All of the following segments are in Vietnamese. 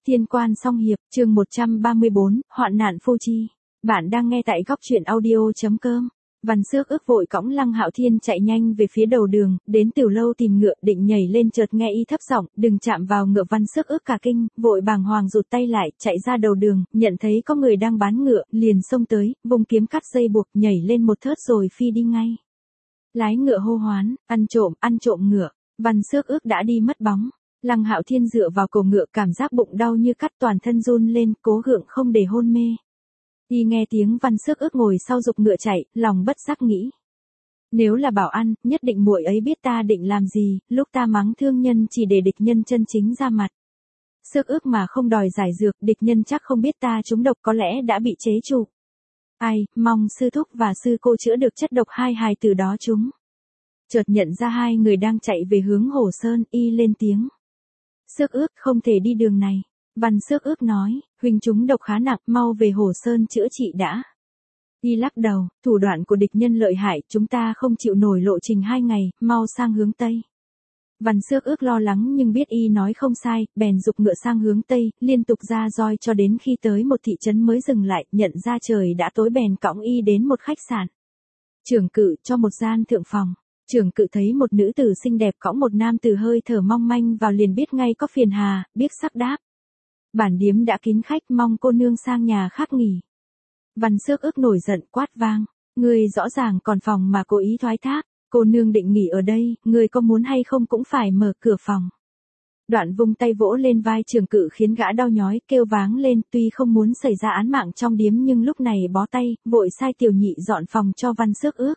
Thiên quan song hiệp, chương 134, hoạn nạn phu chi. Bạn đang nghe tại góc truyện audio.com. Văn Xước Ước vội cõng Lăng Hạo Thiên chạy nhanh về phía đầu đường, đến tiểu lâu tìm ngựa định nhảy lên, chợt nghe y thấp giọng, đừng chạm vào ngựa. Văn Xước Ước cả kinh, vội bàng hoàng rụt tay lại, chạy ra đầu đường, nhận thấy có người đang bán ngựa, liền xông tới, vung kiếm cắt dây buộc, nhảy lên một thớt rồi phi đi ngay. Lái ngựa hô hoán, ăn trộm ngựa. Văn Xước Ước đã đi mất bóng. Lăng Hạo Thiên dựa vào cổ ngựa, cảm giác bụng đau như cắt, toàn thân run lên, cố gượng không để hôn mê. Y nghe tiếng Văn Xước Ước ngồi sau giục ngựa chạy, lòng bất giác nghĩ. Nếu là bảo ăn, nhất định muội ấy biết ta định làm gì, lúc ta mắng thương nhân chỉ để địch nhân chân chính ra mặt. Xước Ước mà không đòi giải dược, địch nhân chắc không biết ta trúng độc, có lẽ đã bị chế trụ. Ai, mong sư thúc và sư cô chữa được chất độc hai hài tử đó chúng. Chợt nhận ra hai người đang chạy về hướng Hồ Sơn, y lên tiếng. Xước Ước, không thể đi đường này. Văn Xước Ước nói, huynh chúng độc khá nặng, mau về Hồ Sơn chữa trị đã. Y lắc đầu, thủ đoạn của địch nhân lợi hại, chúng ta không chịu nổi lộ trình 2 ngày, mau sang hướng Tây. Văn Xước Ước lo lắng nhưng biết y nói không sai, bèn giục ngựa sang hướng Tây, liên tục ra roi cho đến khi tới một thị trấn mới dừng lại, nhận ra trời đã tối bèn cõng y đến một khách sạn. Trưởng cự cho một gian thượng phòng. Trưởng cự thấy một nữ tử xinh đẹp cõng một nam tử hơi thở mong manh vào liền biết ngay có phiền hà, biếc sắc đáp. Bản điếm đã kín khách, mong cô nương sang nhà khác nghỉ. Văn Xước Ước nổi giận quát vang, ngươi rõ ràng còn phòng mà cố ý thoái thác, cô nương định nghỉ ở đây, ngươi có muốn hay không cũng phải mở cửa phòng. Đoạn vung tay vỗ lên vai trưởng cự khiến gã đau nhói, kêu váng lên, tuy không muốn xảy ra án mạng trong điếm nhưng lúc này bó tay, vội sai tiểu nhị dọn phòng cho Văn Xước Ước.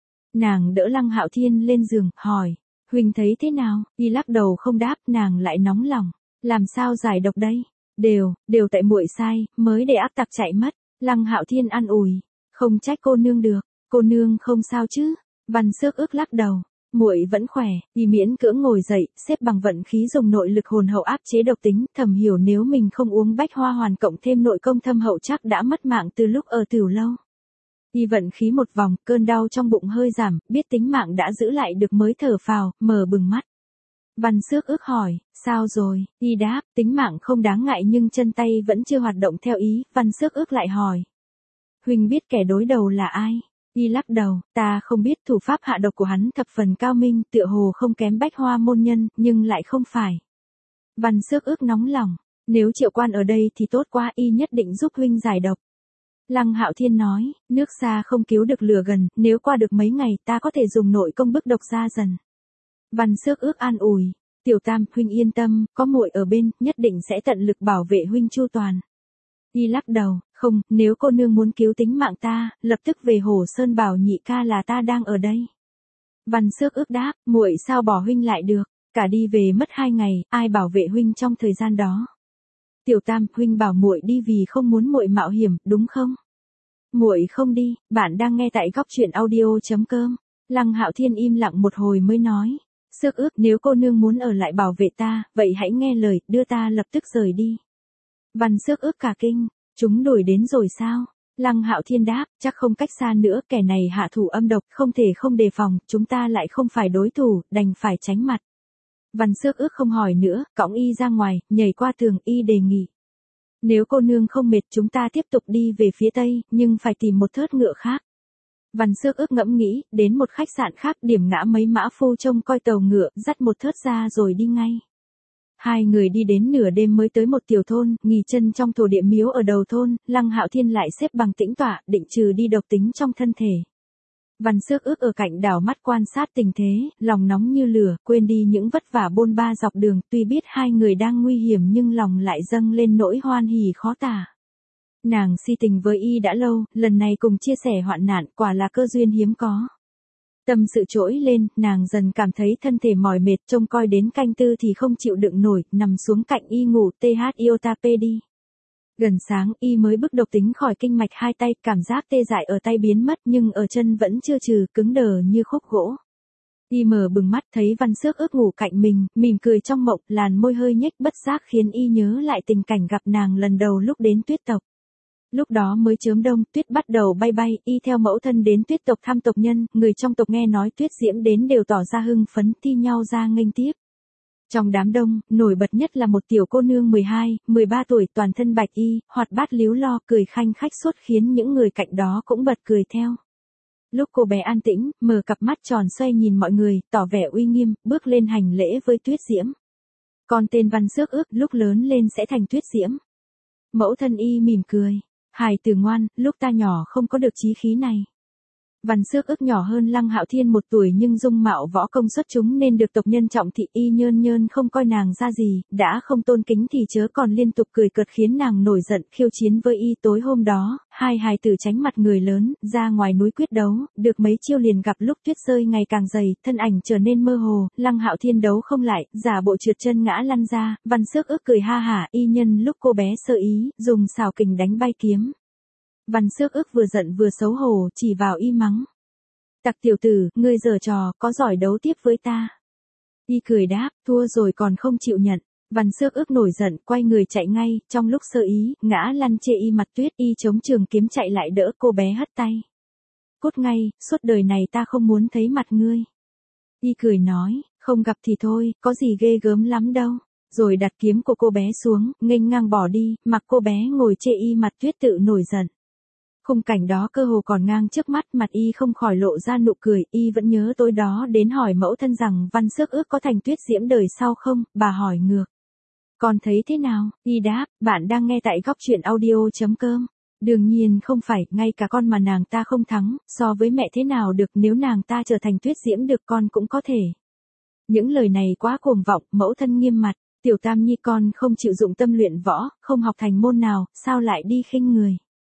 Nàng đỡ Lăng Hạo Thiên lên giường, hỏi, huynh thấy thế nào? Y lắc đầu không đáp, nàng lại nóng lòng, làm sao giải độc đây? Đều tại muội sai, mới để ác tặc chạy mất. Lăng Hạo Thiên an ủi, không trách cô nương được, cô nương không sao chứ? Văn Xước Ước lắc đầu, muội vẫn khỏe. Y miễn cưỡng ngồi dậy, xếp bằng vận khí dùng nội lực hồn hậu áp chế độc tính, thầm hiểu nếu mình không uống bách hoa hoàn cộng thêm nội công thâm hậu chắc đã mất mạng từ lúc ở tiểu lâu. Y vận khí một vòng, cơn đau trong bụng hơi giảm, biết tính mạng đã giữ lại được mới thở phào, mở bừng mắt. Văn Xước Ước hỏi, sao rồi? Y đáp, tính mạng không đáng ngại nhưng chân tay vẫn chưa hoạt động theo ý. Văn Xước Ước lại hỏi, huynh biết kẻ đối đầu là ai? Y lắc đầu, ta không biết, thủ pháp hạ độc của hắn thập phần cao minh, tựa hồ không kém bách hoa môn nhân, nhưng lại không phải. Văn Xước Ước nóng lòng, nếu Triệu Quan ở đây thì tốt quá, y nhất định giúp huynh giải độc. Lăng Hạo Thiên nói, nước xa không cứu được lửa gần, nếu qua được mấy ngày ta có thể dùng nội công bức độc ra dần. Văn Xước Ước an ủi, tiểu tam, huynh yên tâm, có muội ở bên, nhất định sẽ tận lực bảo vệ huynh chu toàn. Y lắc đầu, không, nếu cô nương muốn cứu tính mạng ta, lập tức về Hồ Sơn bảo nhị ca là ta đang ở đây. Văn Xước Ước đáp, muội sao bỏ huynh lại được, cả đi về mất 2 ngày, ai bảo vệ huynh trong thời gian đó. Tiểu tam, huynh bảo muội đi vì không muốn muội mạo hiểm, đúng không? Muội không đi. Bạn đang nghe tại góc truyện audio.com. Lăng Hạo Thiên im lặng một hồi mới nói, Xước Ước, nếu cô nương muốn ở lại bảo vệ ta, vậy hãy nghe lời, đưa ta lập tức rời đi. Văn Xước Ước cả kinh, chúng đuổi đến rồi sao? Lăng Hạo Thiên đáp, chắc không cách xa nữa, kẻ này hạ thủ âm độc, không thể không đề phòng, chúng ta lại không phải đối thủ, đành phải tránh mặt. Văn Xước Ước không hỏi nữa, cõng y ra ngoài, nhảy qua tường, y đề nghị. Nếu cô nương không mệt chúng ta tiếp tục đi về phía Tây, nhưng phải tìm một thớt ngựa khác. Văn Xước Ước ngẫm nghĩ, đến một khách sạn khác điểm ngã mấy mã phu trông coi tàu ngựa, dắt một thớt ra rồi đi ngay. Hai người đi đến nửa đêm mới tới một tiểu thôn, nghỉ chân trong thổ địa miếu ở đầu thôn. Lăng Hạo Thiên lại xếp bằng tĩnh tọa, định trừ đi độc tính trong thân thể. Văn Xước Ước ở cạnh đảo mắt quan sát tình thế, lòng nóng như lửa, quên đi những vất vả bôn ba dọc đường, tuy biết hai người đang nguy hiểm nhưng lòng lại dâng lên nỗi hoan hỉ khó tả. Nàng si tình với y đã lâu, lần này cùng chia sẻ hoạn nạn, quả là cơ duyên hiếm có. Tâm sự trỗi lên, nàng dần cảm thấy thân thể mỏi mệt, trông coi đến canh tư thì không chịu đựng nổi, nằm xuống cạnh y ngủ iota đi. Gần sáng, y mới bức độc tính khỏi kinh mạch hai tay, cảm giác tê dại ở tay biến mất nhưng ở chân vẫn chưa trừ, cứng đờ như khúc gỗ. Y mở bừng mắt thấy Văn Xước Ước ngủ cạnh mình, mỉm cười trong mộng, làn môi hơi nhếch bất giác khiến y nhớ lại tình cảnh gặp nàng lần đầu lúc đến Tuyết tộc. Lúc đó mới chớm đông, tuyết bắt đầu bay bay, y theo mẫu thân đến Tuyết tộc thăm tộc nhân, người trong tộc nghe nói Tuyết Diễm đến đều tỏ ra hưng phấn thi nhau ra nghênh tiếp. Trong đám đông, nổi bật nhất là một tiểu cô nương 12, 13 tuổi toàn thân bạch y, hoạt bát líu lo cười khanh khách suốt khiến những người cạnh đó cũng bật cười theo. Lúc cô bé an tĩnh, mở cặp mắt tròn xoay nhìn mọi người, tỏ vẻ uy nghiêm, bước lên hành lễ với Tuyết Diễm. Con tên Văn Xước Ước lúc lớn lên sẽ thành Tuyết Diễm. Mẫu thân y mỉm cười. Hài tử ngoan, lúc ta nhỏ không có được chí khí này. Văn Xước Ước nhỏ hơn Lăng Hạo Thiên 1 tuổi nhưng dung mạo võ công xuất chúng nên được tộc nhân trọng thị. Y nhơn nhơn không coi nàng ra gì, đã không tôn kính thì chớ còn liên tục cười cợt khiến nàng nổi giận khiêu chiến với y. Tối hôm đó, hai hài tử tránh mặt người lớn, ra ngoài núi quyết đấu, được mấy chiêu liền gặp lúc tuyết rơi ngày càng dày, thân ảnh trở nên mơ hồ, Lăng Hạo Thiên đấu không lại, giả bộ trượt chân ngã lăn ra, Văn Xước Ước cười ha hả, y nhân lúc cô bé sơ ý, dùng xào kình đánh bay kiếm. Văn Xước Ước vừa giận vừa xấu hổ, chỉ vào y mắng. Tặc tiểu tử, ngươi giở trò, có giỏi đấu tiếp với ta. Y cười đáp, thua rồi còn không chịu nhận. Văn Xước Ước nổi giận, quay người chạy ngay, trong lúc sơ ý, ngã lăn chê y mặt tuyết, y chống trường kiếm chạy lại đỡ cô bé hất tay. Cút ngay, suốt đời này ta không muốn thấy mặt ngươi. Y cười nói, không gặp thì thôi, có gì ghê gớm lắm đâu. Rồi đặt kiếm của cô bé xuống, nghênh ngang bỏ đi, mặc cô bé ngồi chê y mặt tuyết tự nổi giận. Khung cảnh đó cơ hồ còn ngang trước mắt, mặt y không khỏi lộ ra nụ cười, y vẫn nhớ tối đó đến hỏi mẫu thân rằng Văn Xước Ước có thành Tuyết Diễm đời sau không, bà hỏi ngược. Con thấy thế nào? Y đáp, bạn đang nghe tại góc truyện audio.com. Đương nhiên không phải, ngay cả con mà nàng ta không thắng, so với mẹ thế nào được, nếu nàng ta trở thành Tuyết Diễm được con cũng có thể. Những lời này quá cuồng vọng, mẫu thân nghiêm mặt, tiểu Tam Nhi con không chịu dụng tâm luyện võ, không học thành môn nào, sao lại đi khinh người.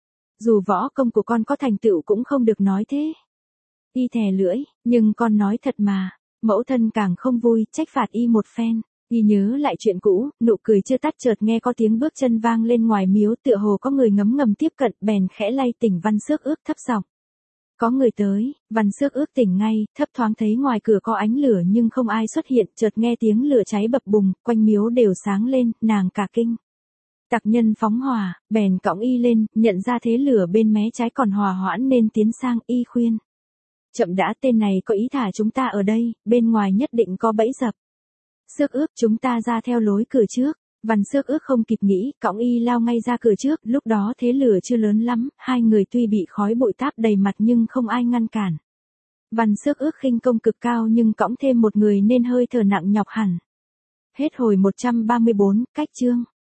Dù võ công của con có thành tựu cũng không được nói thế. Y thè lưỡi, nhưng con nói thật mà. Mẫu thân càng không vui, trách phạt y một phen. Y nhớ lại chuyện cũ, nụ cười chưa tắt chợt nghe có tiếng bước chân vang lên ngoài miếu, tựa hồ có người ngấm ngầm tiếp cận, bèn khẽ lay tỉnh Văn Xước Ước thấp giọng. Có người tới, Văn Xước Ước tỉnh ngay, thấp thoáng thấy ngoài cửa có ánh lửa nhưng không ai xuất hiện, chợt nghe tiếng lửa cháy bập bùng, quanh miếu đều sáng lên, nàng cả kinh. Tặc nhân phóng hỏa, bèn cõng y lên, nhận ra thế lửa bên mé trái còn hòa hoãn nên tiến sang, y khuyên. Chậm đã, tên này có ý thả chúng ta ở đây, bên ngoài nhất định có bẫy dập. Xước Ước, chúng ta ra theo lối cửa trước. Văn Xước Ước không kịp nghĩ, cõng y lao ngay ra cửa trước, lúc đó thế lửa chưa lớn lắm, hai người tuy bị khói bụi táp đầy mặt nhưng không ai ngăn cản. Văn Xước Ước khinh công cực cao nhưng cõng thêm một người nên hơi thở nặng nhọc hẳn. Hết hồi 134, cách chương.